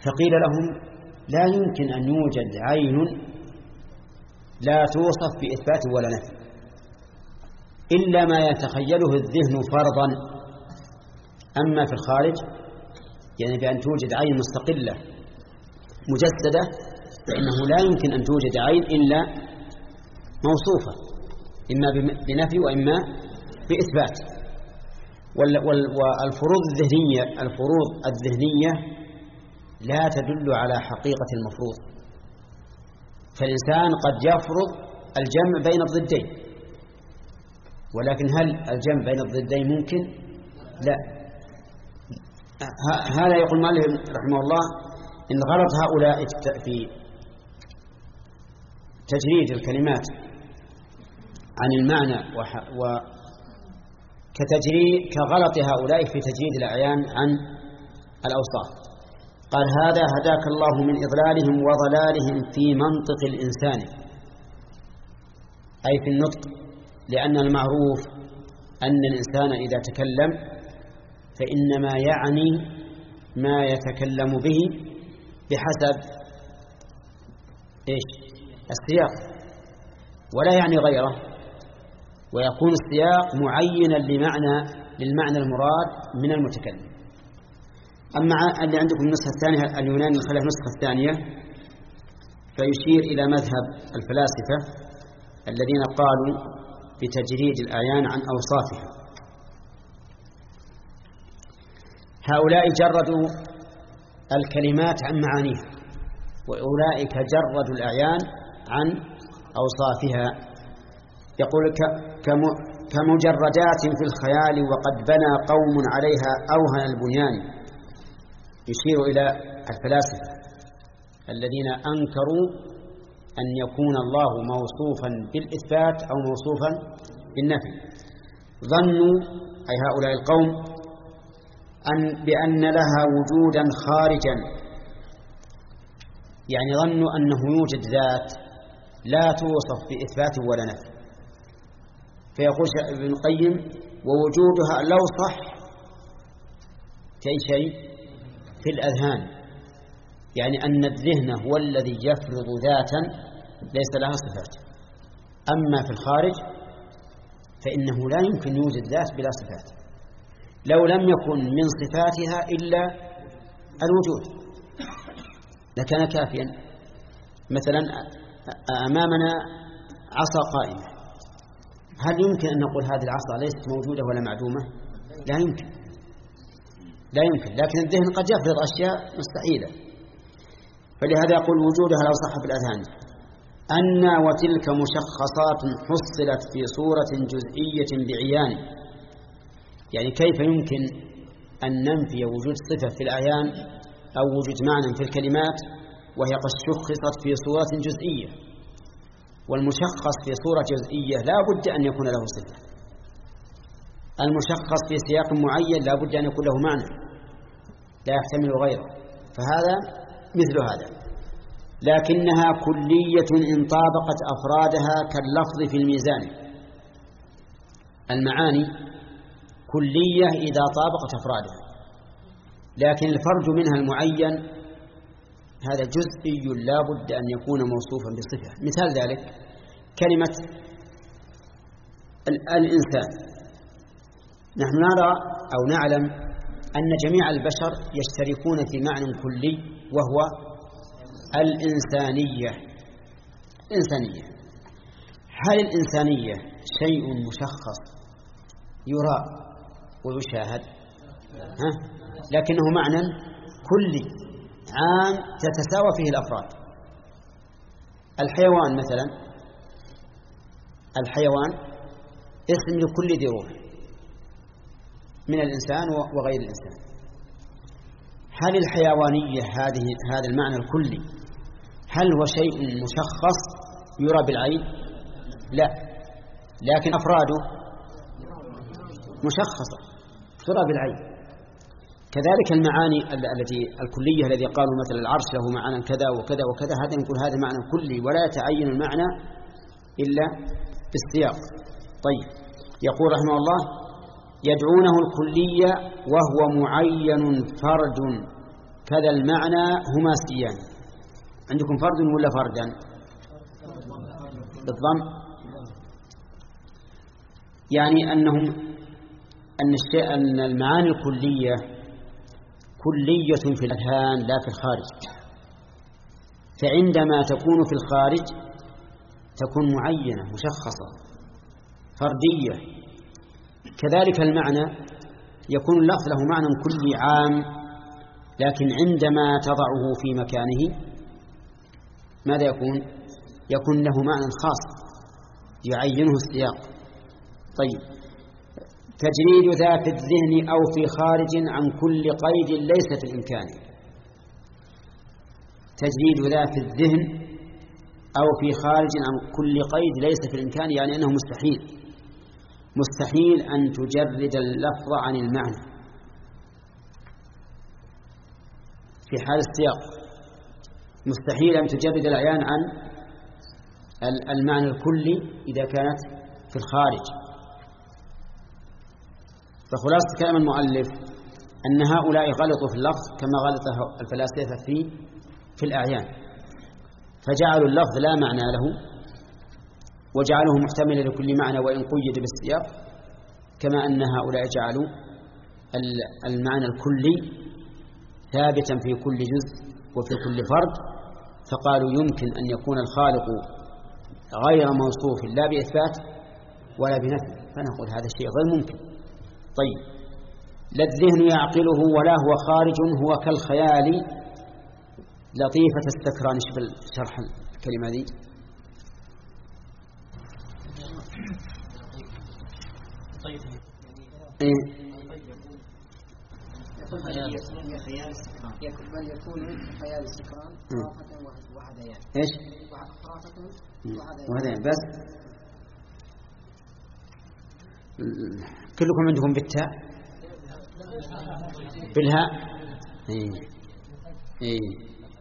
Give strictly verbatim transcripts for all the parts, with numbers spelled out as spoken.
فقيل لهم لا يمكن أن يوجد عين لا توصف بإثبات ولا نفي إلا ما يتخيله الذهن فرضا. أما في الخارج يعني بأن توجد عين مستقلة مجسدة فإنه لا يمكن أن توجد عين إلا موصوفة إما بنفي وإما بإثبات. والفروض الذهنية الفروض الذهنية لا تدل على حقيقة المفروض، فالإنسان قد يفرض الجمع بين الضدين، ولكن هل الجمع بين الضدين ممكن؟ لا. هذا يقول مالك رحمه الله إن غلط هؤلاء في تجريد الكلمات عن المعنى وكتجريد كغلط هؤلاء في تجريد الأعيان عن الأوصاف. قال هذا هداك الله من إضلالهم وضلالهم في منطق الإنسان، أي في النطق، لأن المعروف أن الإنسان إذا تكلم فإنما يعني ما يتكلم به بحسب إيش؟ السياق، ولا يعني غيره، ويكون السياق معينا لمعنى للمعنى المراد من المتكلم. أما اللي عندكم النسخة الثانية اليوناني خلاه النسخة الثانية فيشير إلى مذهب الفلاسفة الذين قالوا بتجريد الأعيان عن أوصافها. هؤلاء جردوا الكلمات عن معانيها، وأولئك جردوا الأعيان عن أوصافها. يقول كمجردات في الخيال وقد بنى قوم عليها أوهن البنيان. يشير إلى الفلاسفة الذين أنكروا أن يكون الله موصوفا بالإثبات أو موصوفا بالنفي. ظنوا أي هؤلاء القوم أن بأن لها وجودا خارجا، يعني ظنوا أنه يوجد ذات لا توصف بإثبات ولا نفي. فيقول ابن القيم ووجودها لو صح كأي شيء في الأذهان، يعني أن الذهن هو الذي يفرض ذاتا ليس لها صفات. أما في الخارج فإنه لا يمكن يوجد ذات بلا صفات، لو لم يكن من صفاتها إلا الوجود لكان كافيا. مثلا أمامنا عصا قائمة، هل يمكن أن نقول هذه العصا ليست موجودة ولا معدومة؟ لا يمكن، لا يمكن. لكن الذهن قد يفرض أشياء مستحيلة. فلهذا يقول وجودها لو صح في الأذهان أن وتلك مشخصات حصلت في صورة جزئية بعيان. يعني كيف يمكن أن ننفي وجود صفة في الأعيان أو وجود معنى في الكلمات وهي قد شخصت في صورة جزئية؟ والمشخص في صورة جزئية لا بد أن يكون له صفة، المشخص في سياق معين لا بد أن يكون له معنى لا يحتمل غيره، فهذا مثل هذا. لكنها كلية إن طابقت أفرادها كاللفظ في الميزان. المعاني كلية إذا طابقت أفرادها، لكن الفرد منها المعين هذا جزئي لا بد أن يكون موصوفا بصفة. مثال ذلك كلمة الإنسان. نحن نرى أو نعلم أن جميع البشر يشتركون في معنى كلي وهو الإنسانية. الإنسانية هل الإنسانية شيء مشخص يرى ويشاهد؟ ها؟ لكنه معنى كلي عام تتساوى فيه الأفراد. الحيوان مثلا، الحيوان اسم لكل ذي روح من الإنسان وغير الإنسان. هل الحيوانية هذه هذا المعنى الكلي هل هو شيء مشخص يرى بالعين؟ لا، لكن أفراده مشخصة ترى بالعين. كذلك المعاني التي الكلية الذي قالوا مثل العرش له معنى كذا وكذا وكذا، هذا نقول هذا معنى كلي ولا يتعين المعنى إلا بالسياق. طيب، يقول رحمه الله يدعونه الكلية وهو معين فرد كذا المعنى هماسيان. عندكم فرد ولا فردا؟ بالضم، يعني أنهم أن الشيء أن المعاني الكلية كلية في الأذهان لا في الخارج، فعندما تكون في الخارج تكون معينة مشخصة فردية. كذلك المعنى يكون اللفظ له معنى كلي عام، لكن عندما تضعه في مكانه ماذا يكون؟ يكون له معنى خاص يعينه السياق. طيب، تجريد ذا في الذهن أو في خارج عن كل قيد ليس في الإمكان. تجريد ذا في الذهن أو في خارج عن كل قيد ليس في الإمكان، يعني أنه مستحيل مستحيل أن تجرد اللفظ عن المعنى في حال السياق، مستحيل أن تجرد الأعيان عن المعنى الكلي إذا كانت في الخارج. فخلاصة كلام المؤلف أن هؤلاء غلطوا في اللفظ كما غلط الفلاسفة في في الأعيان، فجعلوا اللفظ لا معنى له وجعلوه محتملا لكل معنى وإن قيد بالسياق، كما أن هؤلاء جعلوا المعنى الكلي ثابتا في كل جزء وفي كل فرد، فقالوا يمكن أن يكون الخالق غير موصوف لا بإثبات ولا بنفي، فنقول هذا الشيء غير ممكن. طيب، لا الذهن يعقله ولا هو خارج، هو كالخيال لطيفة السكران. شوف شرح الكلمة دي. طيب إيه؟ بل يكون خيال السكران خرافة وهذيان. إيش؟ خرافة وهذيان بس. كلكم عندكم بالتاء بالهاء؟ إيه إيه.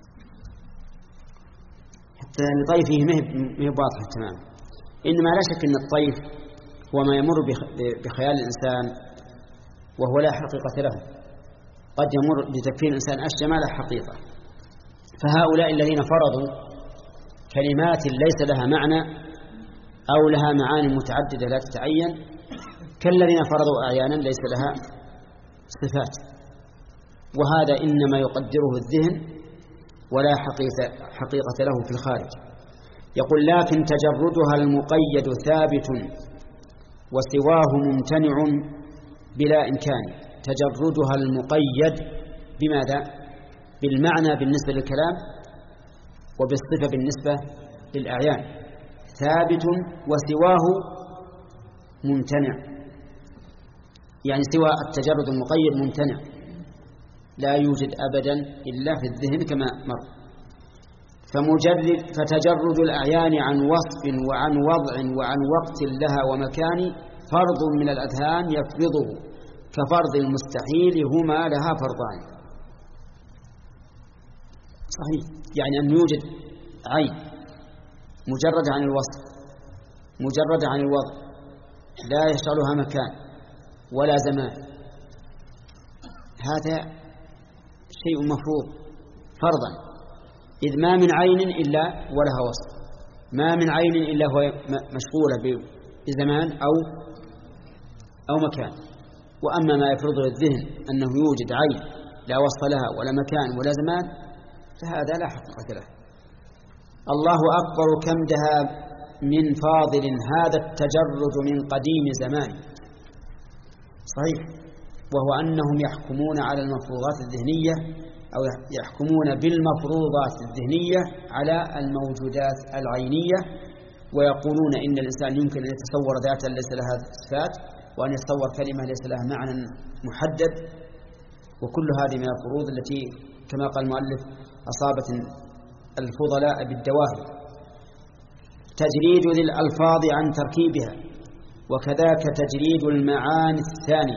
حتى لطيفه ما هي واضحة تمام. إنما لا شك أن الطيف هو ما يمر بخيال الإنسان وهو لا حقيقة له، قد يمر بتفكير الإنسان أشياء ما لا حقيقة. فهؤلاء الذين فرضوا كلمات ليس لها معنى أو لها معاني متعددة لا تتعين، كالذين فرضوا أعيانا ليس لها صفات، وهذا إنما يقدره الذهن ولا حقيقة, حقيقة له في الخارج. يقول لكن تجردها المقيد ثابت وسواه ممتنع بلا إمكان. تجردها المقيد بماذا؟ بالمعنى بالنسبة للكلام وبالصفة بالنسبة للأعيان، ثابت وسواه ممتنع، يعني سوى التجرد المقيد ممتنع لا يوجد أبدا إلا في الذهن كما مر. فمجرد فتجرد الأعيان عن وصف وعن وضع وعن وقت لها ومكان فرض من الأذهان يفرضه كفرض المستحيل هما لها فرضان. صحيح، يعني أن يوجد عين مجرد عن الوصف مجرد عن الوضع لا يشغلها مكان ولا زمان، هذا شيء مفروض فرضا، إذ ما من عين إلا ولها وصف، ما من عين إلا هو مشغولة بزمان أو أو مكان. وأما ما يفرضه الذهن أنه يوجد عين لا وصف لها ولا مكان ولا زمان فهذا لا حقيقة له. الله أكبر كم دها من فاضل هذا التجرد من قديم زمان. صحيح، وهو أنهم يحكمون على المفروضات الذهنية أو يحكمون بالمفروضات الذهنية على الموجودات العينية، ويقولون إن الإنسان يمكن أن يتصور ذاتا ليس لها صفات، وأن يتصور كلمة ليس لها معنى محدد، وكل هذه من الفروض التي كما قال المؤلف أصابت الفضلاء بالدواهي. تجريد ذي الألفاظ عن تركيبها وكذاك تجريد المعاني الثاني،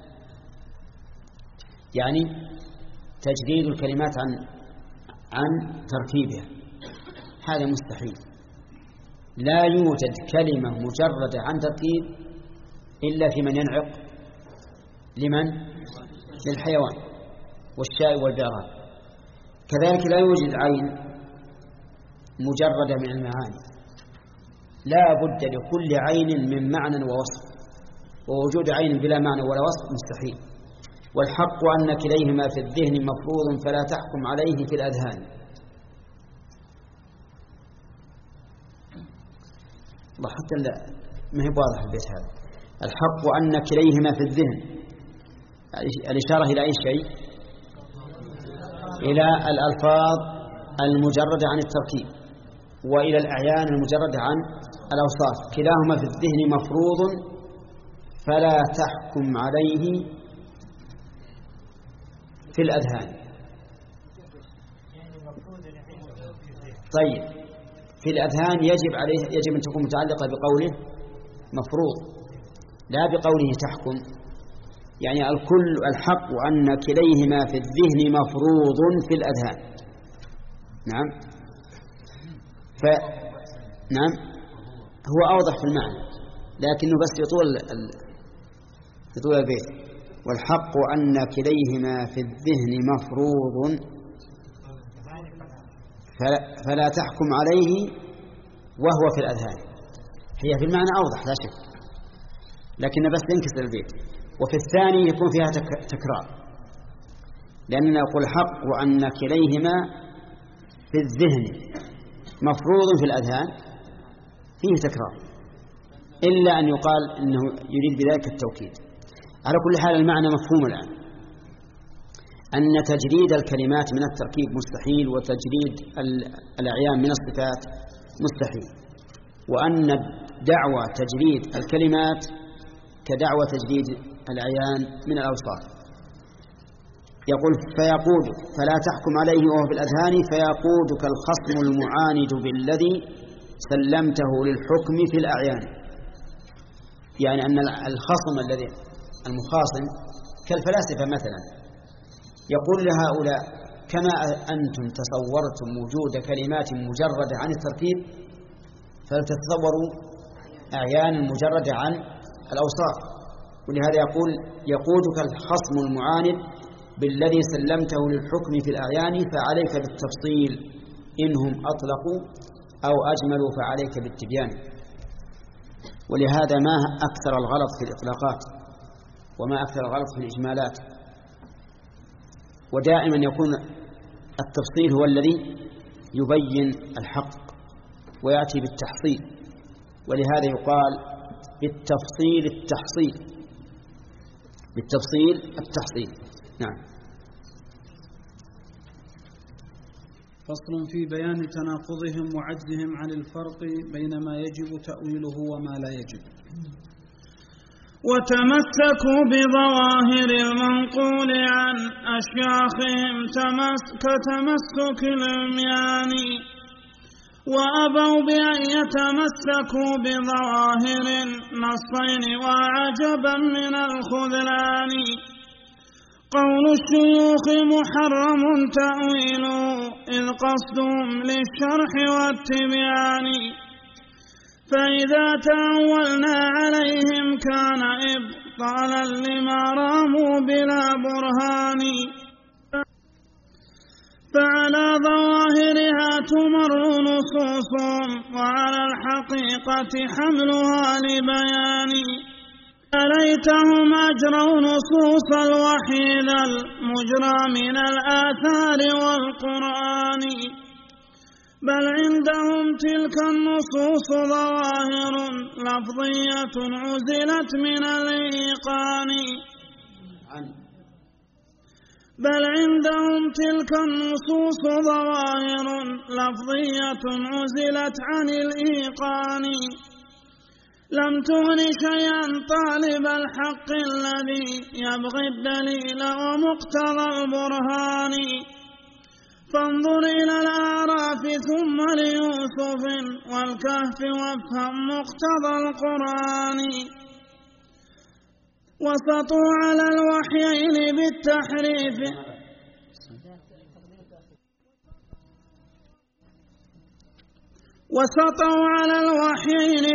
يعني تجريد الكلمات عن عن تركيبها، هذا مستحيل. لا يوجد كلمة مجردة عن تركيب إلا في من ينعق لمن؟ للحيوان والشاء والجراد، كذلك لا يوجد عين مجردة من المعاني، لا بد لكل عين من معنى ووصف، ووجود عين بلا معنى ولا وصف مستحيل. والحق أن كليهما في الذهن مفروض فلا تحكم عليه في الأذهان. حتى لا ما هي واضح البيت هذا. الحق أن كليهما في الذهن، الإشارة إلى أي شيء؟ إلى الألفاظ المجردة عن التركيب وإلى الأعيان المجردة عن الأوصاف. كلاهما في الذهن مفروض فلا تحكم عليه في الأذهان. طيب في الأذهان يجب عليه يجب أن تكون متعلقة بقوله مفروض لا بقوله تحكم. يعني الكل الحق أن كليهما في الذهن مفروض في الأذهان. نعم ف نعم هو أوضح في المعنى لكنه بس يطول ال... يطول البيت. والحق أن كليهما في الذهن مفروض فلا تحكم عليه وهو في الأذهان. هي في المعنى أوضح لا شك، لكن بس ينكسر البيت. وفي الثاني يكون فيها تكرار، لأننا نقول حق وأن كليهما في الذهن مفروض في الأذهان فيه تكرار، إلا أن يقال إنه يريد بذلك التوكيد. على كل حال المعنى مفهوم الآن، أن تجريد الكلمات من التركيب مستحيل، وتجريد الأعيان من الصفات مستحيل، وأن دعوى تجريد الكلمات كدعوى تجريد الأعيان من الأوصاف. يقول فيقود فلا تحكم عليه وهو في الأذهان فيقودك الخصم المعاند بالذي سلمته للحكم في الأعيان. يعني أن الخصم الذي المخاصم كالفلاسفة مثلا يقول لهؤلاء كما أنتم تصورتم وجود كلمات مجردة عن التركيب فلتتصوروا أعيان مجردة عن الأوصاف. ولهذا يقول يقودك الخصم المعاند بالذي سلمته للحكم في الأعيان فعليك بالتفصيل إنهم أطلقوا أو أجملوا فعليك بالتبيان. ولهذا ما أكثر الغلط في الإطلاقات وما أكثر الغلط في الإجمالات، ودائما يكون التفصيل هو الذي يبين الحق ويأتي بالتحصيل، ولهذا يقال بالتفصيل التحصيل بالتفصيل التحصيل. نعم. فصل في بيان تناقضهم وعجزهم عن الفرق بين ما يجب تأويله وما لا يجب. وتمسكوا بظواهر المنقول عن أشياخهم كتمسك العميان، وأبوا بأن يتمسكوا بظواهر النصين وعجبا من الخذلان. قول الشيوخ محرم تأويله إذ قصدهم للشرح والتبيان، فإذا تأولنا عليهم كان إبطالا لما راموا بلا برهان. فعلى ظواهرها تمر نصوصهم وعلى الحقيقة حملها لبيان. أليتهم أجروا نصوص الوحي ذا المجرى من الآثار والقرآن، بل عندهم تلك النصوص ظواهر لفظية عزلت من الإيقان. بل عندهم تلك النصوص ظواهر لفظية عزلت عن الإيقان، لم تغن شيئا طالب الحق الذي يبغي الدليل ومقتضى البرهان. فانظر إلى الأعراف ثم ليوسف والكهف وافهم مقتضى القرآن. وسطوا على الوحيين بالتحريف وسطوا على الوحيين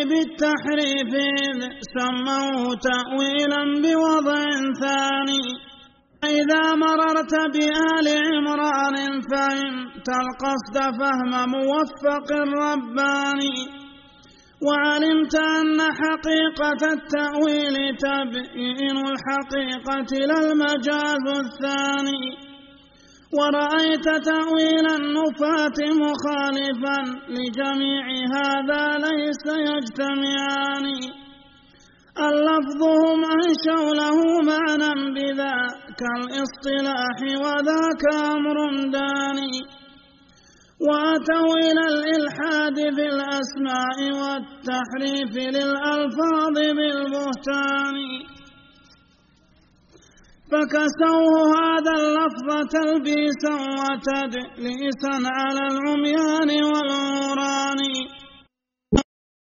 بالتحريف سموه تأويلا بوضع ثاني. إذا مررت بآل عمران فهمت القصد فهم موفق رباني، وعلمت أن حقيقة التأويل تبيين الحقيقة لا المجاز الثاني، ورأيت تأويل النفاة مخالفا لجميع هذا ليس يجتمعان، اللفظ هم أنشوا له معنى بذاك الاصطلاح وذاك أمر داني، وأتوا إلى الإلحاد بالأسماء والتحريف للألفاظ بالبهتان، فكسوه هذا اللفظ تلبيسا وتدليسا على العميان والعوران،